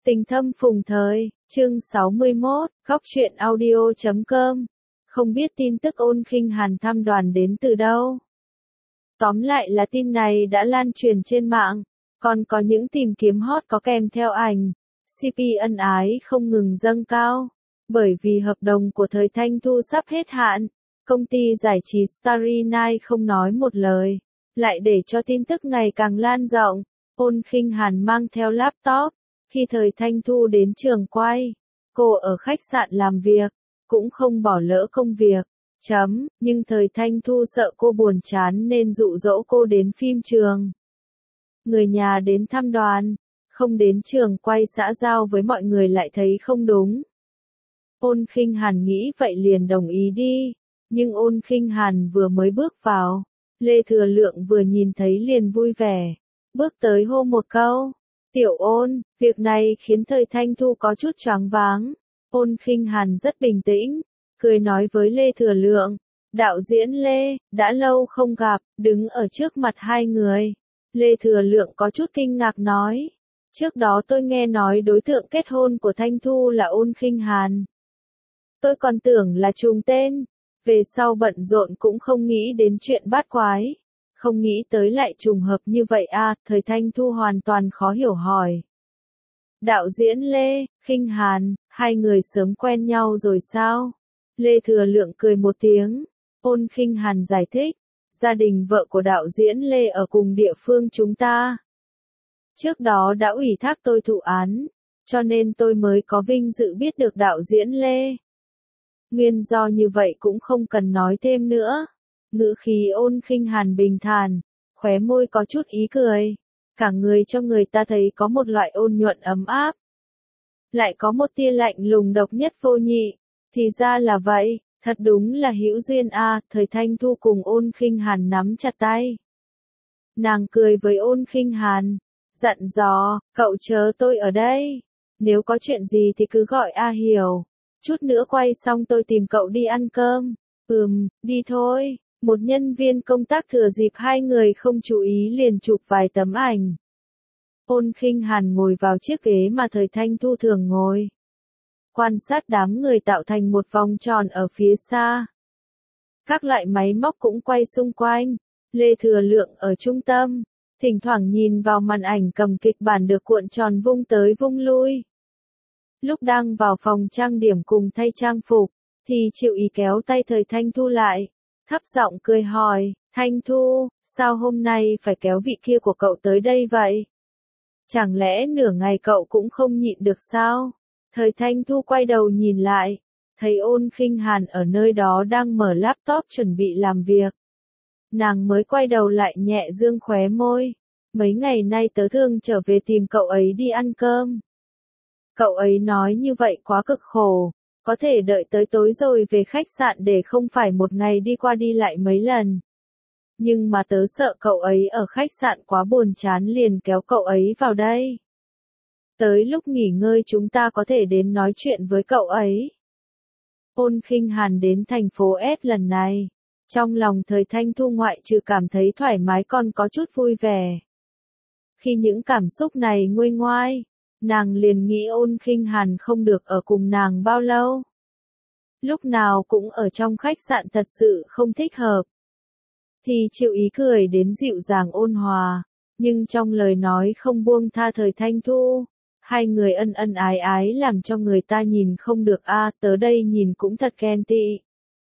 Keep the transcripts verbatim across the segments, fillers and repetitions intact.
Tình thâm phùng thời, chương sáu mươi mốt, góc truyện audio chấm com. Không biết tin tức Ôn Khinh Hàn thăm đoàn đến từ đâu. Tóm lại là tin này đã lan truyền trên mạng, còn có những tìm kiếm hot có kèm theo ảnh. xê pê ân ái không ngừng dâng cao, bởi vì hợp đồng của thời Thanh Thu sắp hết hạn. Công ty giải trí Starry Night không nói một lời, lại để cho tin tức ngày càng lan rộng. Ôn Khinh Hàn mang theo laptop. Khi thời Thanh Thu đến trường quay, cô ở khách sạn làm việc, cũng không bỏ lỡ công việc. Chấm, nhưng thời Thanh Thu sợ cô buồn chán nên dụ dỗ cô đến phim trường. Người nhà đến thăm đoàn, không đến trường quay xã giao với mọi người lại thấy không đúng. Ôn Khinh Hàn nghĩ vậy liền đồng ý đi, nhưng Ôn Khinh Hàn vừa mới bước vào, Lê Thừa Lượng vừa nhìn thấy liền vui vẻ, bước tới hô một câu. Tiểu Ôn, việc này khiến thời Thanh Thu có chút choáng váng. Ôn Khinh Hàn rất bình tĩnh, cười nói với Lê Thừa Lượng, đạo diễn Lê, đã lâu không gặp, đứng ở trước mặt hai người. Lê Thừa Lượng có chút kinh ngạc nói, trước đó tôi nghe nói đối tượng kết hôn của Thanh Thu là Ôn Khinh Hàn. Tôi còn tưởng là trùng tên, về sau bận rộn cũng không nghĩ đến chuyện bát quái. Không nghĩ tới lại trùng hợp như vậy à, thời Thanh Thu hoàn toàn khó hiểu hỏi. Đạo diễn Lê, Khinh Hàn, hai người sớm quen nhau rồi sao? Lê Thừa Lượng cười một tiếng, Ôn Khinh Hàn giải thích, gia đình vợ của đạo diễn Lê ở cùng địa phương chúng ta. Trước đó đã ủy thác tôi thụ án, cho nên tôi mới có vinh dự biết được đạo diễn Lê. Nguyên do như vậy cũng không cần nói thêm nữa. Ngữ khí Ôn Khinh Hàn bình thản, khóe môi có chút ý cười, cả người cho người ta thấy có một loại ôn nhuận ấm áp. Lại có một tia lạnh lùng độc nhất vô nhị, thì ra là vậy, thật đúng là hữu duyên a. À, thời Thanh Thu cùng Ôn Khinh Hàn nắm chặt tay. Nàng cười với Ôn Khinh Hàn, dặn dò, cậu chờ tôi ở đây, nếu có chuyện gì thì cứ gọi A Hiểu, chút nữa quay xong tôi tìm cậu đi ăn cơm. Ừm, đi thôi. Một nhân viên công tác thừa dịp hai người không chú ý liền chụp vài tấm ảnh. Ôn Khinh Hàn ngồi vào chiếc ghế mà thời Thanh Thu thường ngồi. Quan sát đám người tạo thành một vòng tròn ở phía xa. Các loại máy móc cũng quay xung quanh. Lê Thừa Lượng ở trung tâm, thỉnh thoảng nhìn vào màn ảnh cầm kịch bản được cuộn tròn vung tới vung lui. Lúc đang vào phòng trang điểm cùng thay trang phục, thì Triệu Ý kéo tay thời Thanh Thu lại. Thấp giọng cười hỏi, Thanh Thu, sao hôm nay phải kéo vị kia của cậu tới đây vậy? Chẳng lẽ nửa ngày cậu cũng không nhịn được sao? Thời Thanh Thu quay đầu nhìn lại, thấy Ôn Khinh Hàn ở nơi đó đang mở laptop chuẩn bị làm việc. Nàng mới quay đầu lại nhẹ dương khóe môi, mấy ngày nay tớ thường trở về tìm cậu ấy đi ăn cơm. Cậu ấy nói như vậy quá cực khổ. Có thể đợi tới tối rồi về khách sạn để không phải một ngày đi qua đi lại mấy lần. Nhưng mà tớ sợ cậu ấy ở khách sạn quá buồn chán liền kéo cậu ấy vào đây. Tới lúc nghỉ ngơi chúng ta có thể đến nói chuyện với cậu ấy. Ôn Khinh Hàn đến thành phố S lần này. Trong lòng thời Thanh Thu ngoại trừ cảm thấy thoải mái còn có chút vui vẻ. Khi những cảm xúc này nguôi ngoai, nàng liền nghĩ Ôn Khinh Hàn không được ở cùng nàng bao lâu. Lúc nào cũng ở trong khách sạn thật sự không thích hợp. Thì Triệu Ý cười đến dịu dàng ôn hòa, nhưng trong lời nói không buông tha thời Thanh Thu. Hai người ân ân ái ái làm cho người ta nhìn không được a, à, tớ đây nhìn cũng thật ghen tị.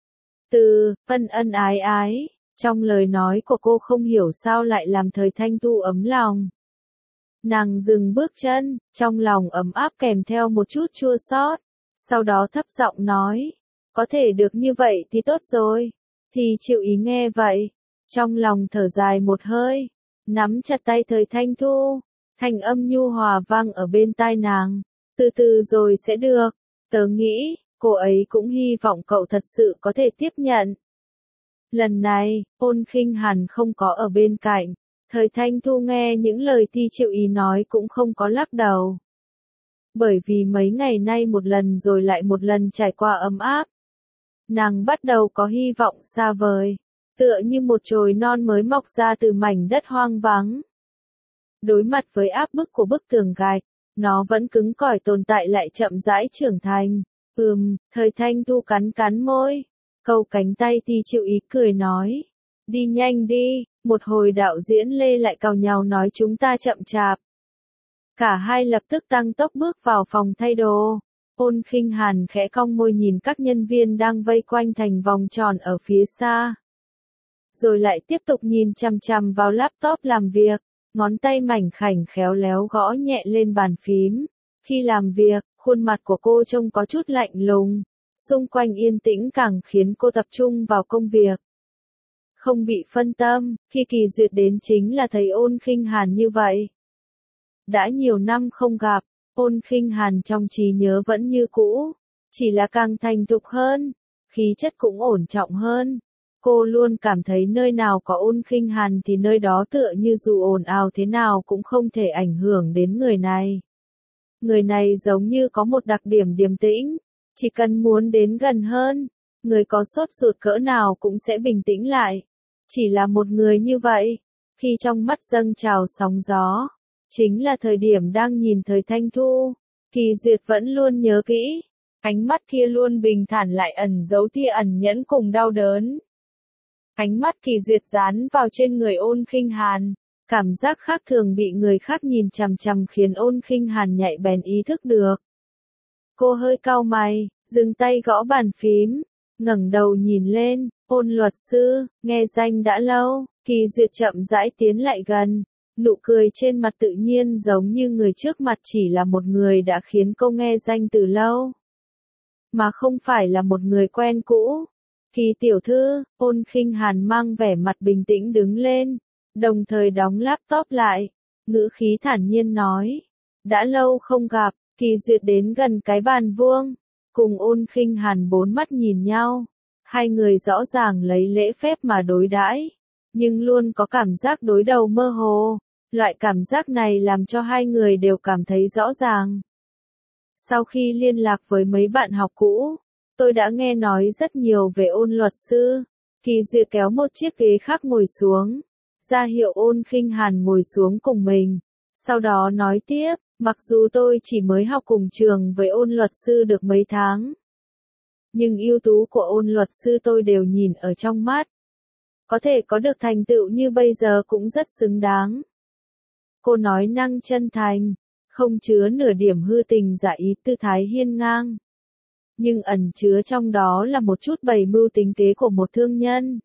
Từ ân ân ái ái, trong lời nói của cô không hiểu sao lại làm thời Thanh Thu ấm lòng. Nàng dừng bước chân, trong lòng ấm áp kèm theo một chút chua xót, sau đó thấp giọng nói, có thể được như vậy thì tốt rồi. Thì Triệu Ý nghe vậy, trong lòng thở dài một hơi, nắm chặt tay thời Thanh Thu, thanh âm nhu hòa vang ở bên tai nàng, từ từ rồi sẽ được, tớ nghĩ, cô ấy cũng hy vọng cậu thật sự có thể tiếp nhận. Lần này, Ôn Khinh Hàn không có ở bên cạnh. Thời Thanh Thu nghe những lời Ti Triệu Ý nói cũng không có lắc đầu. Bởi vì mấy ngày nay một lần rồi lại một lần trải qua ấm áp. Nàng bắt đầu có hy vọng xa vời, tựa như một chồi non mới mọc ra từ mảnh đất hoang vắng. Đối mặt với áp bức của bức tường gạch, Nó vẫn cứng cỏi tồn tại lại chậm rãi trưởng thành. Ừm, Thời Thanh Thu cắn cắn môi. Câu cánh tay Ti Chịu Ý cười nói. Đi nhanh đi, một hồi đạo diễn Lê lại càu nhàu nói chúng ta chậm chạp. Cả hai lập tức tăng tốc bước vào phòng thay đồ. Ôn Khinh Hàn khẽ cong môi nhìn các nhân viên đang vây quanh thành vòng tròn ở phía xa. Rồi lại tiếp tục nhìn chằm chằm vào laptop làm việc, ngón tay mảnh khảnh khéo léo gõ nhẹ lên bàn phím. Khi làm việc, khuôn mặt của cô trông có chút lạnh lùng, xung quanh yên tĩnh càng khiến cô tập trung vào công việc. Không bị phân tâm, khi Kỳ Duyệt đến chính là thấy Ôn Khinh Hàn như vậy. Đã nhiều năm không gặp, Ôn Khinh Hàn trong trí nhớ vẫn như cũ, chỉ là càng thành thục hơn, khí chất cũng ổn trọng hơn. Cô luôn cảm thấy nơi nào có Ôn Khinh Hàn thì nơi đó tựa như dù ồn ào thế nào cũng không thể ảnh hưởng đến người này. Người này giống như có một đặc điểm điềm tĩnh, chỉ cần muốn đến gần hơn, người có sốt ruột cỡ nào cũng sẽ bình tĩnh lại. Chỉ là một người như vậy, khi trong mắt dâng trào sóng gió, chính là thời điểm đang nhìn Thời Thanh Thu, Kỳ Duyệt vẫn luôn nhớ kỹ, ánh mắt kia luôn bình thản lại ẩn giấu tia ẩn nhẫn cùng đau đớn. Ánh mắt Kỳ Duyệt dán vào trên người Ôn Khinh Hàn, cảm giác khác thường bị người khác nhìn chằm chằm khiến Ôn Khinh Hàn nhạy bén ý thức được. Cô hơi cau mày, dừng tay gõ bàn phím, ngẩng đầu nhìn lên. Ôn luật sư, nghe danh đã lâu. Kỳ Duyệt chậm rãi tiến lại gần, nụ cười trên mặt tự nhiên giống như người trước mặt chỉ là một người đã khiến cô nghe danh từ lâu, mà không phải là một người quen cũ. Kỳ tiểu thư, Ôn Khinh Hàn mang vẻ mặt bình tĩnh đứng lên, đồng thời đóng laptop lại, ngữ khí thản nhiên nói. Đã lâu không gặp. Kỳ Duyệt đến gần cái bàn vuông, cùng Ôn Khinh Hàn bốn mắt nhìn nhau. Hai người rõ ràng lấy lễ phép mà đối đãi, nhưng luôn có cảm giác đối đầu mơ hồ. Loại cảm giác này làm cho hai người đều cảm thấy rõ ràng. Sau khi liên lạc với mấy bạn học cũ, tôi đã nghe nói rất nhiều về Ôn luật sư. Kỳ Duyệt kéo một chiếc ghế khác ngồi xuống, ra hiệu Ôn Khinh Hàn ngồi xuống cùng mình. Sau đó nói tiếp, mặc dù tôi chỉ mới học cùng trường với Ôn luật sư được mấy tháng, nhưng ưu tú của Ôn luật sư tôi đều nhìn ở trong mắt. Có thể có được thành tựu như bây giờ cũng rất xứng đáng. Cô nói năng chân thành, không chứa nửa điểm hư tình giả ý, tư thái hiên ngang. Nhưng ẩn chứa trong đó là một chút bày mưu tính kế của một thương nhân.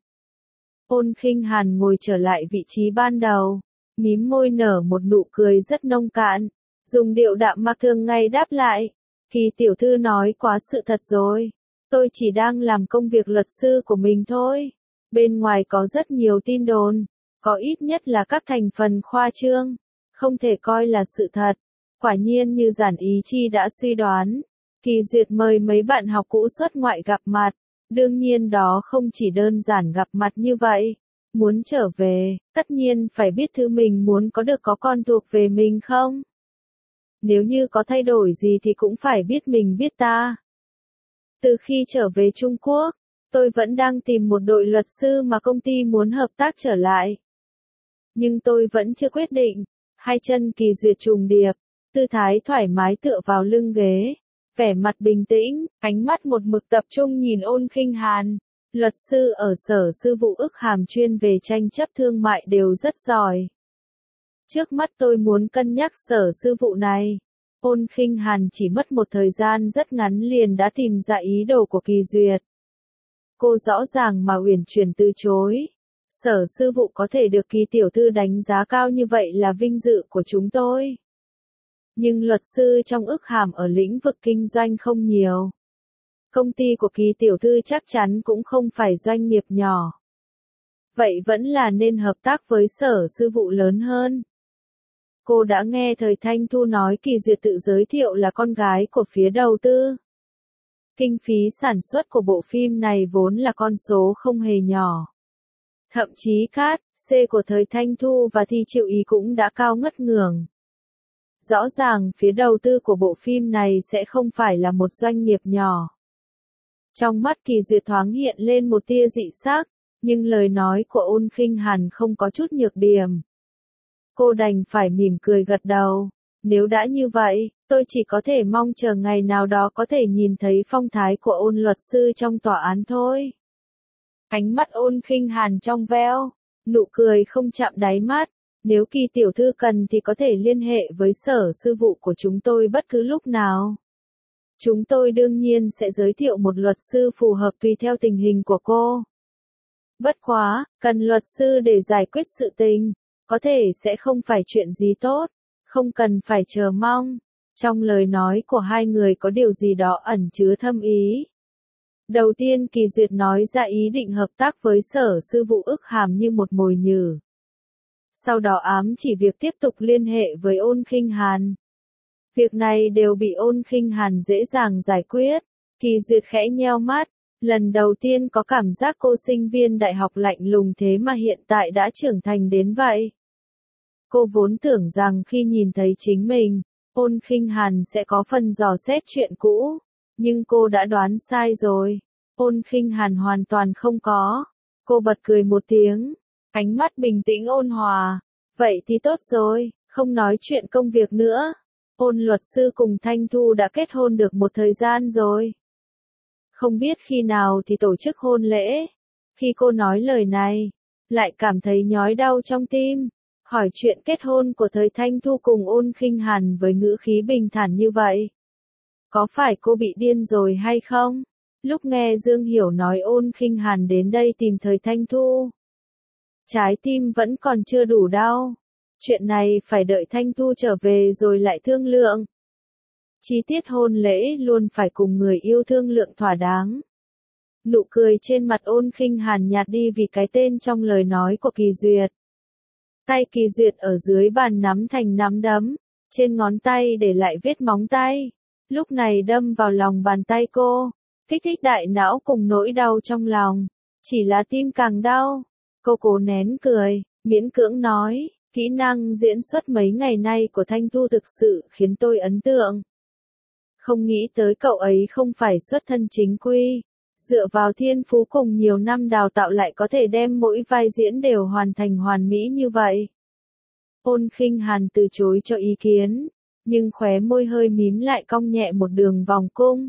Ôn Khinh Hàn ngồi trở lại vị trí ban đầu, mím môi nở một nụ cười rất nông cạn, dùng điệu đạm mạc thường ngày đáp lại. Kỳ tiểu thư nói quá sự thật rồi. Tôi chỉ đang làm công việc luật sư của mình thôi. Bên ngoài có rất nhiều tin đồn, có ít nhất là các thành phần khoa trương, không thể coi là sự thật. Quả nhiên như Giản Ý Chi đã suy đoán, Kỳ Duyệt mời mấy bạn học cũ xuất ngoại gặp mặt. Đương nhiên đó không chỉ đơn giản gặp mặt như vậy. Muốn trở về, tất nhiên phải biết thứ mình muốn có được có con thuộc về mình không? Nếu như có thay đổi gì thì cũng phải biết mình biết ta. Từ khi trở về Trung Quốc, tôi vẫn đang tìm một đội luật sư mà công ty muốn hợp tác trở lại. Nhưng tôi vẫn chưa quyết định. Hai chân Kỳ Duyệt trùng điệp, tư thái thoải mái tựa vào lưng ghế, vẻ mặt bình tĩnh, ánh mắt một mực tập trung nhìn Ôn Khinh Hàn. Luật sư ở Sở Sư vụ Ức Hàm chuyên về tranh chấp thương mại đều rất giỏi. Trước mắt tôi muốn cân nhắc Sở Sư vụ này. Ôn Khinh Hàn chỉ mất một thời gian rất ngắn liền đã tìm ra ý đồ của Kỳ Duyệt. Cô rõ ràng mà uyển chuyển từ chối. Sở Sư vụ có thể được Kỳ tiểu thư đánh giá cao như vậy là vinh dự của chúng tôi. Nhưng luật sư trong Ức Hàm ở lĩnh vực kinh doanh không nhiều. Công ty của Kỳ tiểu thư chắc chắn cũng không phải doanh nghiệp nhỏ. Vậy vẫn là nên hợp tác với Sở Sư vụ lớn hơn. Cô đã nghe Thời Thanh Thu nói Kỳ Duyệt tự giới thiệu là con gái của phía đầu tư. Kinh phí sản xuất của bộ phim này vốn là con số không hề nhỏ. Thậm chí cát, C của Thời Thanh Thu và Thi Chịu Ý cũng đã cao ngất ngưởng. Rõ ràng phía đầu tư của bộ phim này sẽ không phải là một doanh nghiệp nhỏ. Trong mắt Kỳ Duyệt thoáng hiện lên một tia dị sắc, nhưng lời nói của Ôn Khinh Hàn không có chút nhược điểm. Cô đành phải mỉm cười gật đầu. Nếu đã như vậy, tôi chỉ có thể mong chờ ngày nào đó có thể nhìn thấy phong thái của Ôn luật sư trong tòa án thôi. Ánh mắt Ôn Khinh Hàn trong veo, nụ cười không chạm đáy mắt. Nếu Kỳ tiểu thư cần thì có thể liên hệ với sở sư vụ của chúng tôi bất cứ lúc nào. Chúng tôi đương nhiên sẽ giới thiệu một luật sư phù hợp tùy theo tình hình của cô. Bất quá, cần luật sư để giải quyết sự tình, có thể sẽ không phải chuyện gì tốt, không cần phải chờ mong. Trong lời nói của hai người có điều gì đó ẩn chứa thâm ý. Đầu tiên Kỳ Duyệt nói ra ý định hợp tác với sở sư vụ Ức Hàm như một mồi nhử. Sau đó ám chỉ việc tiếp tục liên hệ với Ôn Khinh Hàn. Việc này đều bị Ôn Khinh Hàn dễ dàng giải quyết. Kỳ Duyệt khẽ nheo mắt, lần đầu tiên có cảm giác cô sinh viên đại học lạnh lùng thế mà hiện tại đã trưởng thành đến vậy. Cô vốn tưởng rằng khi nhìn thấy chính mình, Ôn Khinh Hàn sẽ có phần dò xét chuyện cũ, nhưng cô đã đoán sai rồi. Ôn Khinh Hàn hoàn toàn không có. Cô bật cười một tiếng, ánh mắt bình tĩnh ôn hòa. Vậy thì tốt rồi, không nói chuyện công việc nữa. Ôn luật sư cùng Thanh Thu đã kết hôn được một thời gian rồi. Không biết khi nào thì tổ chức hôn lễ. Khi cô nói lời này, lại cảm thấy nhói đau trong tim. Hỏi chuyện kết hôn của thời Thanh Thu cùng Ôn Khinh Hàn với ngữ khí bình thản như vậy. Có phải cô bị điên rồi hay không? Lúc nghe Dương Hiểu nói Ôn Khinh Hàn đến đây tìm thời Thanh Thu, trái tim vẫn còn chưa đủ đau. Chuyện này phải đợi Thanh Thu trở về rồi lại thương lượng. Chi tiết hôn lễ luôn phải cùng người yêu thương lượng thỏa đáng. Nụ cười trên mặt Ôn Khinh Hàn nhạt đi vì cái tên trong lời nói của Kỳ Duyệt. Tay Kỳ Duyệt ở dưới bàn nắm thành nắm đấm, trên ngón tay để lại vết móng tay. Lúc này đâm vào lòng bàn tay cô, kích thích đại não cùng nỗi đau trong lòng. Chỉ là tim càng đau. Cô cố nén cười, miễn cưỡng nói, kỹ năng diễn xuất mấy ngày nay của Thanh Thu thực sự khiến tôi ấn tượng. Không nghĩ tới cậu ấy không phải xuất thân chính quy, dựa vào thiên phú cùng nhiều năm đào tạo lại có thể đem mỗi vai diễn đều hoàn thành hoàn mỹ như vậy. Ôn Khinh Hàn từ chối cho ý kiến, nhưng khóe môi hơi mím lại cong nhẹ một đường vòng cung.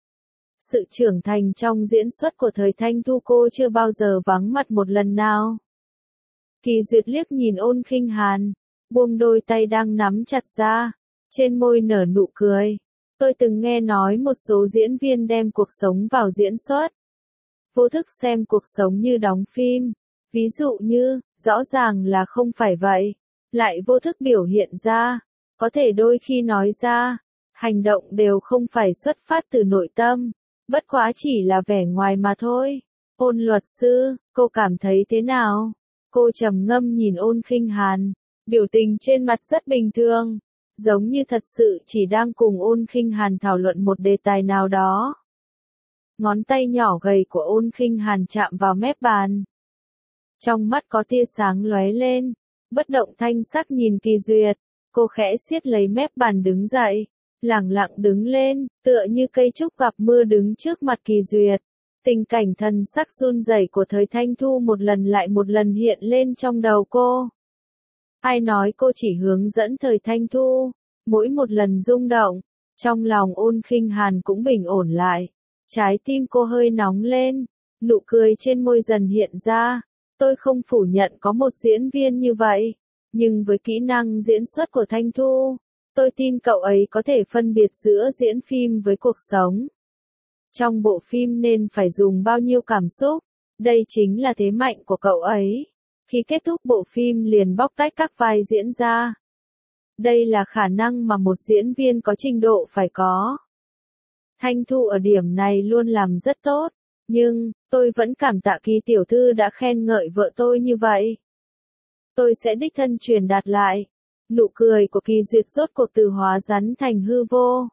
Sự trưởng thành trong diễn xuất của thời Thanh Thu cô chưa bao giờ vắng mặt một lần nào. Kỳ Duyệt liếc nhìn Ôn Khinh Hàn, buông đôi tay đang nắm chặt ra, trên môi nở nụ cười. Tôi từng nghe nói một số diễn viên đem cuộc sống vào diễn xuất. Vô thức xem cuộc sống như đóng phim. Ví dụ như, rõ ràng là không phải vậy, lại vô thức biểu hiện ra. Có thể đôi khi nói ra, hành động đều không phải xuất phát từ nội tâm, bất quá chỉ là vẻ ngoài mà thôi. Ôn luật sư, cô cảm thấy thế nào? Cô trầm ngâm nhìn Ôn Khinh Hàn, biểu tình trên mặt rất bình thường, giống như thật sự chỉ đang cùng Ôn Khinh Hàn thảo luận một đề tài nào đó. Ngón tay nhỏ gầy của Ôn Khinh Hàn chạm vào mép bàn. Trong mắt có tia sáng lóe lên, bất động thanh sắc nhìn Kỳ Duyệt, cô khẽ siết lấy mép bàn đứng dậy, lẳng lặng đứng lên, tựa như cây trúc gặp mưa đứng trước mặt Kỳ Duyệt. Tình cảnh thần sắc run rẩy của thời Thanh Thu một lần lại một lần hiện lên trong đầu cô. Ai nói cô chỉ hướng dẫn thời Thanh Thu, mỗi một lần rung động, trong lòng Ôn Khinh Hàn cũng bình ổn lại. Trái tim cô hơi nóng lên, nụ cười trên môi dần hiện ra. Tôi không phủ nhận có một diễn viên như vậy, nhưng với kỹ năng diễn xuất của Thanh Thu, tôi tin cậu ấy có thể phân biệt giữa diễn phim với cuộc sống. Trong bộ phim nên phải dùng bao nhiêu cảm xúc, đây chính là thế mạnh của cậu ấy. Khi kết thúc bộ phim liền bóc tách các vai diễn ra. Đây là khả năng mà một diễn viên có trình độ phải có. Thanh Thu ở điểm này luôn làm rất tốt, nhưng, tôi vẫn cảm tạ Kỳ tiểu thư đã khen ngợi vợ tôi như vậy. Tôi sẽ đích thân truyền đạt lại. Nụ cười của Kỳ Duyệt rốt cuộc từ hóa rắn thành hư vô.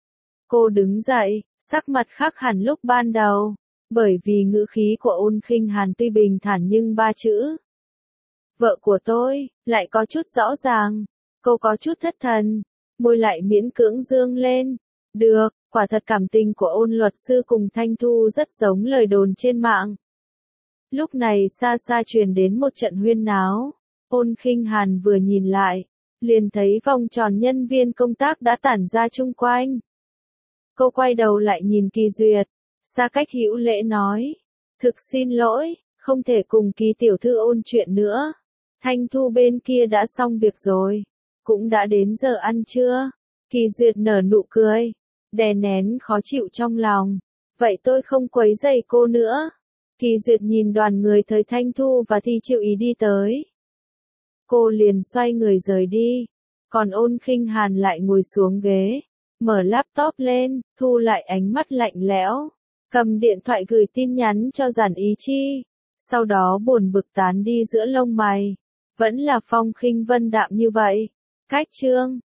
Cô đứng dậy, sắc mặt khác hẳn lúc ban đầu, bởi vì ngữ khí của Ôn Khinh Hàn tuy bình thản nhưng ba chữ vợ của tôi lại có chút rõ ràng. Cô có chút thất thần, môi lại miễn cưỡng dương lên. Được, quả thật cảm tình của Ôn luật sư cùng Thanh Thu rất giống lời đồn trên mạng. Lúc này xa xa truyền đến một trận huyên náo. Ôn Khinh Hàn vừa nhìn lại, liền thấy vòng tròn nhân viên công tác đã tản ra chung quanh. Cô quay đầu lại nhìn Kỳ Duyệt, xa cách hữu lễ nói, thực xin lỗi, không thể cùng Kỳ tiểu thư ôn chuyện nữa. Thanh Thu bên kia đã xong việc rồi, cũng đã đến giờ ăn trưa. Kỳ Duyệt nở nụ cười, đè nén khó chịu trong lòng. Vậy tôi không quấy rầy cô nữa. Kỳ Duyệt nhìn đoàn người thời Thanh Thu và Thi Triệu Ý đi tới. Cô liền xoay người rời đi, còn Ôn Khinh Hàn lại ngồi xuống ghế, mở laptop lên, thu lại ánh mắt lạnh lẽo, cầm điện thoại gửi tin nhắn cho Giản Ý Chi, sau đó buồn bực tán đi giữa lông mày. Vẫn là Phong Khinh Vân đạm như vậy. Cách chương